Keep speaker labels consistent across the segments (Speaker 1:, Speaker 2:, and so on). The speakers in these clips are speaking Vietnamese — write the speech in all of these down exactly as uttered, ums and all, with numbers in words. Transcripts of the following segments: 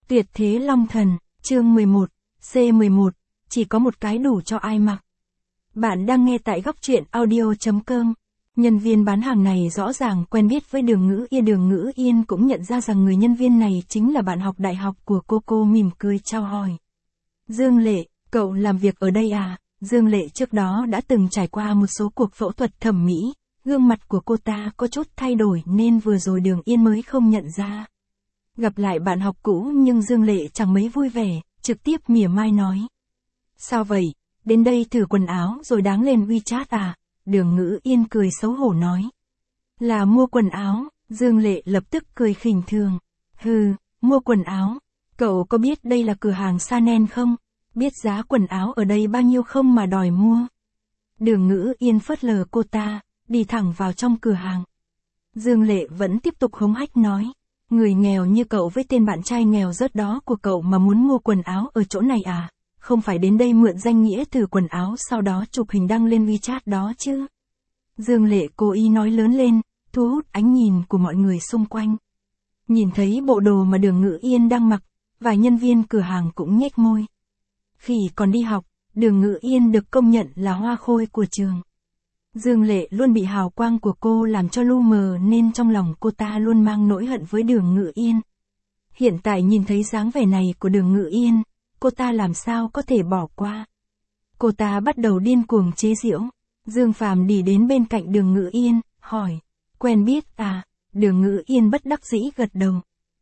Speaker 1: Tuyệt thế long thần, chương mười một, C mười một, chỉ có một cái đủ cho ai mặc. Bạn đang nghe tại góc truyện audio chấm com. Nhân viên bán hàng này rõ ràng quen biết với Đường Ngữ Yên. Đường Ngữ Yên cũng nhận ra rằng người nhân viên này chính là bạn học đại học của cô. Cô mỉm cười chào hỏi. Dương Lệ, cậu làm việc ở đây à? Dương Lệ trước đó đã từng trải qua một số cuộc phẫu thuật thẩm mỹ, gương mặt của cô ta có chút thay đổi nên vừa rồi Đường Yên mới không nhận ra. Gặp lại bạn học cũ nhưng Dương Lệ chẳng mấy vui vẻ, trực tiếp mỉa mai nói. Sao vậy, đến đây thử quần áo rồi đáng lên WeChat à? Đường Ngữ Yên cười xấu hổ nói. Là mua quần áo, Dương Lệ lập tức cười khinh thường. Hừ, mua quần áo, cậu có biết đây là cửa hàng Chanel không? Biết giá quần áo ở đây bao nhiêu không mà đòi mua? Đường Ngữ Yên phớt lờ cô ta, đi thẳng vào trong cửa hàng. Dương Lệ vẫn tiếp tục hống hách nói. Người nghèo như cậu với tên bạn trai nghèo rớt đó của cậu mà muốn mua quần áo ở chỗ này à? Không phải đến đây mượn danh nghĩa thử quần áo sau đó chụp hình đăng lên WeChat đó chứ? Dương Lệ cố ý nói lớn lên, thu hút ánh nhìn của mọi người xung quanh. Nhìn thấy bộ đồ mà Đường Ngữ Yên đang mặc, vài nhân viên cửa hàng cũng nhếch môi. Khi còn đi học, Đường Ngữ Yên được công nhận là hoa khôi của trường. Dương Lệ luôn bị hào quang của cô làm cho lu mờ nên trong lòng cô ta luôn mang nỗi hận với Đường Ngữ Yên. Hiện tại nhìn thấy dáng vẻ này của Đường Ngữ Yên, cô ta làm sao có thể bỏ qua. Cô ta bắt đầu điên cuồng chế giễu. Dương Phàm đi đến bên cạnh Đường Ngữ Yên, hỏi, quen biết à? Đường Ngữ Yên bất đắc dĩ gật đầu.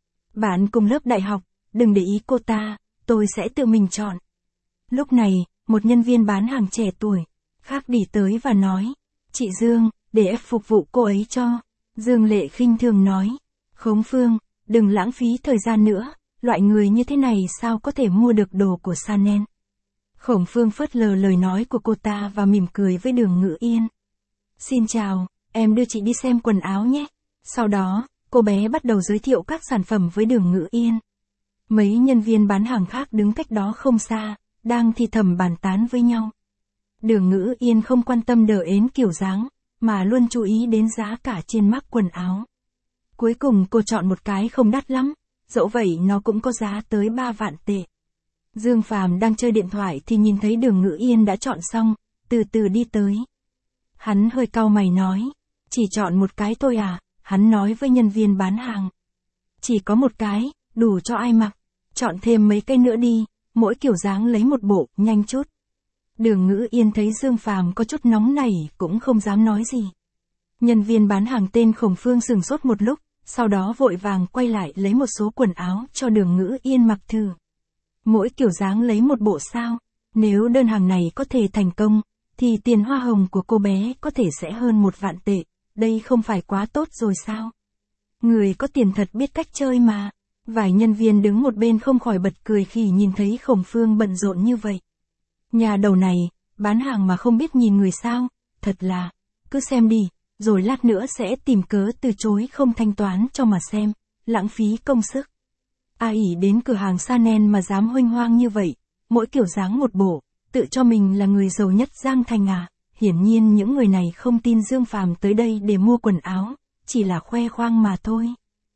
Speaker 1: Bạn cùng lớp đại học, đừng để ý cô ta, tôi sẽ tự mình chọn. Lúc này, một nhân viên bán hàng trẻ tuổi khác đi tới và nói, chị Dương, để em phục vụ cô ấy cho. Dương Lệ khinh thường nói, Khống Phương, đừng lãng phí thời gian nữa, loại người như thế này sao có thể mua được đồ của Chanel. Khổng Phương phớt lờ lời nói của cô ta và mỉm cười với Đường Ngữ Yên. Xin chào, em đưa chị đi xem quần áo nhé. Sau đó, cô bé bắt đầu giới thiệu các sản phẩm với Đường Ngữ Yên. Mấy nhân viên bán hàng khác đứng cách đó không xa, đang thì thầm bàn tán với nhau. Đường Ngữ Yên không quan tâm đờ ến kiểu dáng, mà luôn chú ý đến giá cả trên mác quần áo. Cuối cùng cô chọn một cái không đắt lắm, dẫu vậy nó cũng có giá tới ba vạn tệ. Dương Phàm đang chơi điện thoại thì nhìn thấy Đường Ngữ Yên đã chọn xong, từ từ đi tới. Hắn hơi cau mày nói, chỉ chọn một cái thôi à? Hắn nói với nhân viên bán hàng. Chỉ có một cái, đủ cho ai mặc, chọn thêm mấy cái nữa đi, mỗi kiểu dáng lấy một bộ, nhanh chút. Đường Ngữ Yên thấy Dương Phàm có chút nóng nảy cũng không dám nói gì. Nhân viên bán hàng tên Khổng Phương sửng sốt một lúc, sau đó vội vàng quay lại lấy một số quần áo cho Đường Ngữ Yên mặc thử. Mỗi kiểu dáng lấy một bộ sao? Nếu đơn hàng này có thể thành công, thì tiền hoa hồng của cô bé có thể sẽ hơn một vạn tệ, đây không phải quá tốt rồi sao? Người có tiền thật biết cách chơi mà. Vài nhân viên đứng một bên không khỏi bật cười khi nhìn thấy Khổng Phương bận rộn như vậy. Nhà đầu này, bán hàng mà không biết nhìn người sao, thật là, cứ xem đi, rồi lát nữa sẽ tìm cớ từ chối không thanh toán cho mà xem, lãng phí công sức. Ai ỷ đến cửa hàng Chanel mà dám huênh hoang như vậy, mỗi kiểu dáng một bộ, tự cho mình là người giàu nhất Giang Thành à? Hiển nhiên những người này không tin Dương Phàm tới đây để mua quần áo, chỉ là khoe khoang mà thôi.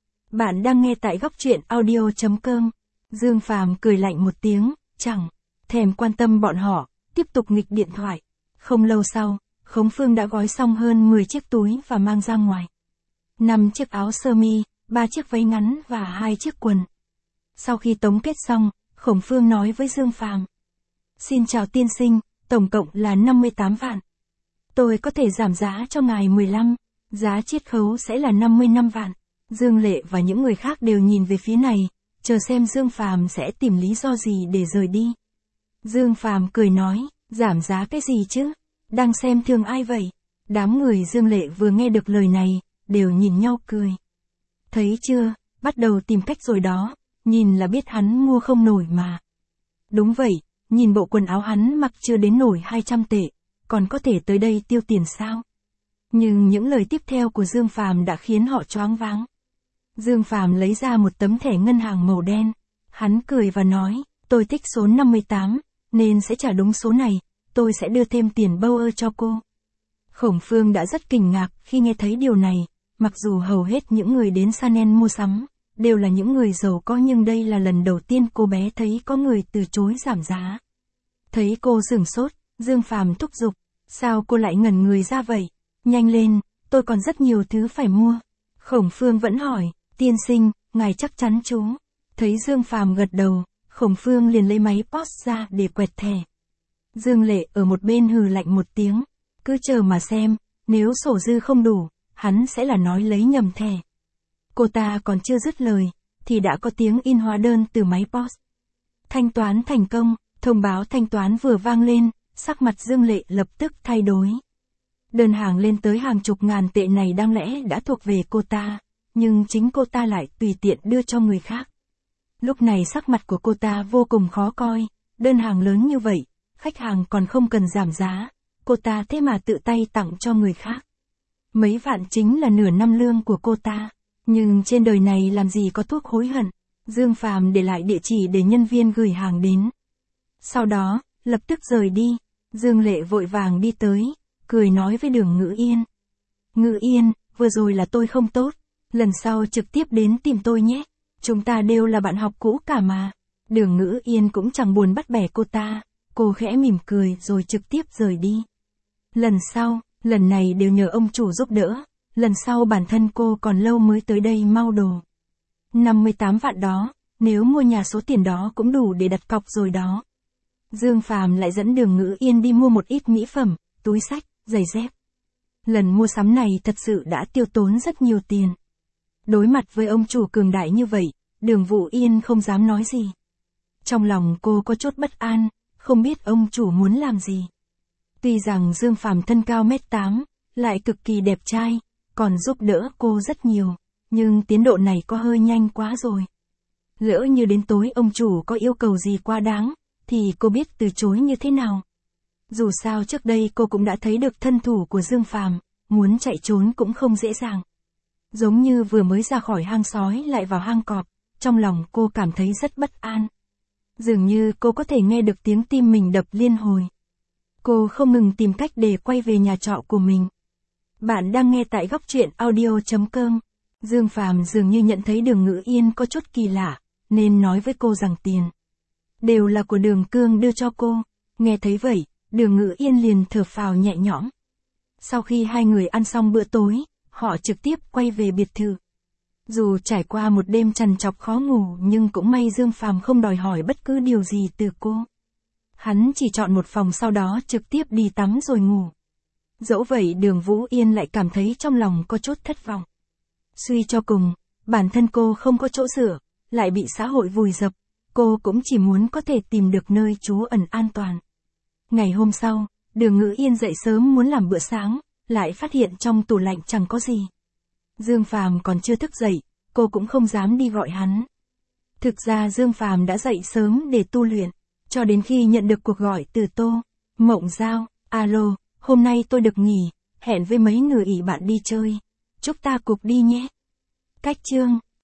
Speaker 1: Bạn đang nghe tại góc truyện audio chấm com. Dương Phàm cười lạnh một tiếng, chẳng thèm quan tâm bọn họ, tiếp tục nghịch điện thoại. Không lâu sau, Khống Phương đã gói xong hơn mười chiếc túi và mang ra ngoài. năm chiếc áo sơ mi, ba chiếc váy ngắn và hai chiếc quần. Sau khi tống kết xong, Khổng Phương nói với Dương Phàm. Xin chào tiên sinh, tổng cộng là năm mươi tám vạn. Tôi có thể giảm giá cho ngài mười lăm, giá chiết khấu sẽ là năm mươi lăm vạn. Dương Lệ và những người khác đều nhìn về phía này, chờ xem Dương Phàm sẽ tìm lý do gì để rời đi. Dương Phàm cười nói, giảm giá cái gì chứ? Đang xem thường ai vậy? Đám người Dương Lệ vừa nghe được lời này, đều nhìn nhau cười. Thấy chưa, bắt đầu tìm cách rồi đó, nhìn là biết hắn mua không nổi mà. Đúng vậy, nhìn bộ quần áo hắn mặc chưa đến nổi hai trăm tệ, còn có thể tới đây tiêu tiền sao? Nhưng những lời tiếp theo của Dương Phàm đã khiến họ choáng váng. Dương Phàm lấy ra một tấm thẻ ngân hàng màu đen, hắn cười và nói, tôi thích số năm mươi tám, nên sẽ trả đúng số này, tôi sẽ đưa thêm tiền bâu ơ cho cô. Khổng Phương đã rất kinh ngạc khi nghe thấy điều này, mặc dù hầu hết những người đến Chanel mua sắm, đều là những người giàu có nhưng đây là lần đầu tiên cô bé thấy có người từ chối giảm giá. Thấy cô sửng sốt, Dương Phàm thúc giục, sao cô lại ngẩn người ra vậy? Nhanh lên, tôi còn rất nhiều thứ phải mua. Khổng Phương vẫn hỏi, tiên sinh, ngài chắc chắn chú. Thấy Dương Phàm gật đầu, Khổng Phương liền lấy máy pê ô ét ra để quẹt thẻ. Dương Lệ ở một bên hừ lạnh một tiếng, cứ chờ mà xem, nếu sổ dư không đủ, hắn sẽ là nói lấy nhầm thẻ. Cô ta còn chưa dứt lời, thì đã có tiếng in hóa đơn từ máy pê ô ét. Thanh toán thành công, thông báo thanh toán vừa vang lên, sắc mặt Dương Lệ lập tức thay đổi. Đơn hàng lên tới hàng chục ngàn tệ này đáng lẽ đã thuộc về cô ta, nhưng chính cô ta lại tùy tiện đưa cho người khác. Lúc này sắc mặt của cô ta vô cùng khó coi, đơn hàng lớn như vậy, khách hàng còn không cần giảm giá, cô ta thế mà tự tay tặng cho người khác. Mấy vạn chính là nửa năm lương của cô ta, nhưng trên đời này làm gì có thuốc hối hận. Dương Phàm để lại địa chỉ để nhân viên gửi hàng đến. Sau đó, lập tức rời đi, Dương Lệ vội vàng đi tới, cười nói với Đường Ngữ Yên. Ngữ Yên, vừa rồi là tôi không tốt, lần sau trực tiếp đến tìm tôi nhé, chúng ta đều là bạn học cũ cả mà. Đường Ngữ Yên cũng chẳng buồn bắt bẻ cô ta, cô khẽ mỉm cười rồi trực tiếp rời đi. Lần sau, lần này đều nhờ ông chủ giúp đỡ, lần sau bản thân cô còn lâu mới tới đây mau đồ. năm mươi tám vạn đó, nếu mua nhà số tiền đó cũng đủ để đặt cọc rồi đó. Dương Phàm lại dẫn Đường Ngữ Yên đi mua một ít mỹ phẩm, túi xách, giày dép. Lần mua sắm này thật sự đã tiêu tốn rất nhiều tiền. Đối mặt với ông chủ cường đại như vậy, Đường Vũ Yên không dám nói gì. Trong lòng cô có chút bất an, không biết ông chủ muốn làm gì. Tuy rằng Dương Phàm thân cao mét tám, lại cực kỳ đẹp trai, còn giúp đỡ cô rất nhiều, nhưng tiến độ này có hơi nhanh quá rồi. Lỡ như đến tối ông chủ có yêu cầu gì quá đáng, thì cô biết từ chối như thế nào. Dù sao trước đây cô cũng đã thấy được thân thủ của Dương Phàm, muốn chạy trốn cũng không dễ dàng. Giống như vừa mới ra khỏi hang sói lại vào hang cọp, trong lòng cô cảm thấy rất bất an. Dường như cô có thể nghe được tiếng tim mình đập liên hồi. Cô không ngừng tìm cách để quay về nhà trọ của mình. Bạn đang nghe tại góc truyện audio chấm com. Dương Phàm dường như nhận thấy Đường Ngữ Yên có chút kỳ lạ, nên nói với cô rằng tiền đều là của Đường Cương đưa cho cô. Nghe thấy vậy, Đường Ngữ Yên liền thở phào nhẹ nhõm. Sau khi hai người ăn xong bữa tối, họ trực tiếp quay về biệt thự. Dù trải qua một đêm trằn trọc khó ngủ nhưng cũng may Dương Phàm không đòi hỏi bất cứ điều gì từ cô. Hắn chỉ chọn một phòng sau đó trực tiếp đi tắm rồi ngủ. Dẫu vậy Đường Vũ Yên lại cảm thấy trong lòng có chút thất vọng. Suy cho cùng, bản thân cô không có chỗ dựa, lại bị xã hội vùi dập, cô cũng chỉ muốn có thể tìm được nơi trú ẩn an toàn. Ngày hôm sau, Đường Ngữ Yên dậy sớm muốn làm bữa sáng, lại phát hiện trong tủ lạnh chẳng có gì. Dương Phàm còn chưa thức dậy, cô cũng không dám đi gọi hắn. Thực ra Dương Phàm đã dậy sớm để tu luyện, cho đến khi nhận được cuộc gọi từ Tô Mộng Giao. Alo, hôm nay tôi được nghỉ, hẹn với mấy người ỷ bạn đi chơi. Chúc ta cục đi nhé. Cách chương